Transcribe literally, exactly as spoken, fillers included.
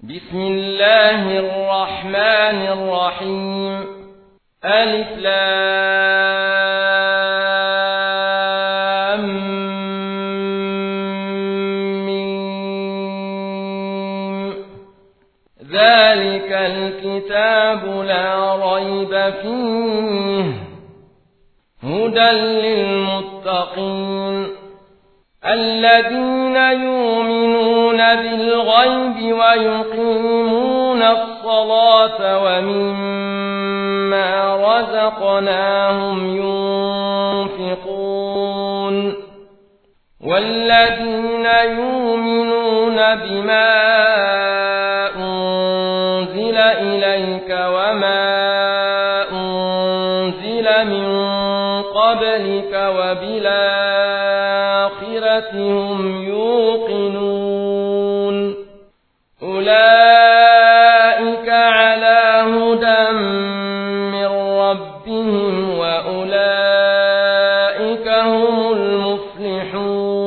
بسم الله الرحمن الرحيم. ألف لام ميم. ذلك الكتاب لا ريب فيه هدى للمتقين الذين يؤمنون بالغيب ويقيمون الصلاة ومما رزقناهم ينفقون والذين يؤمنون بما أنزل إليك وما أنزل من قبلك وبالآخرة هم يوقنون أولئك على هدى من ربهم وأولئك هم المفلحون.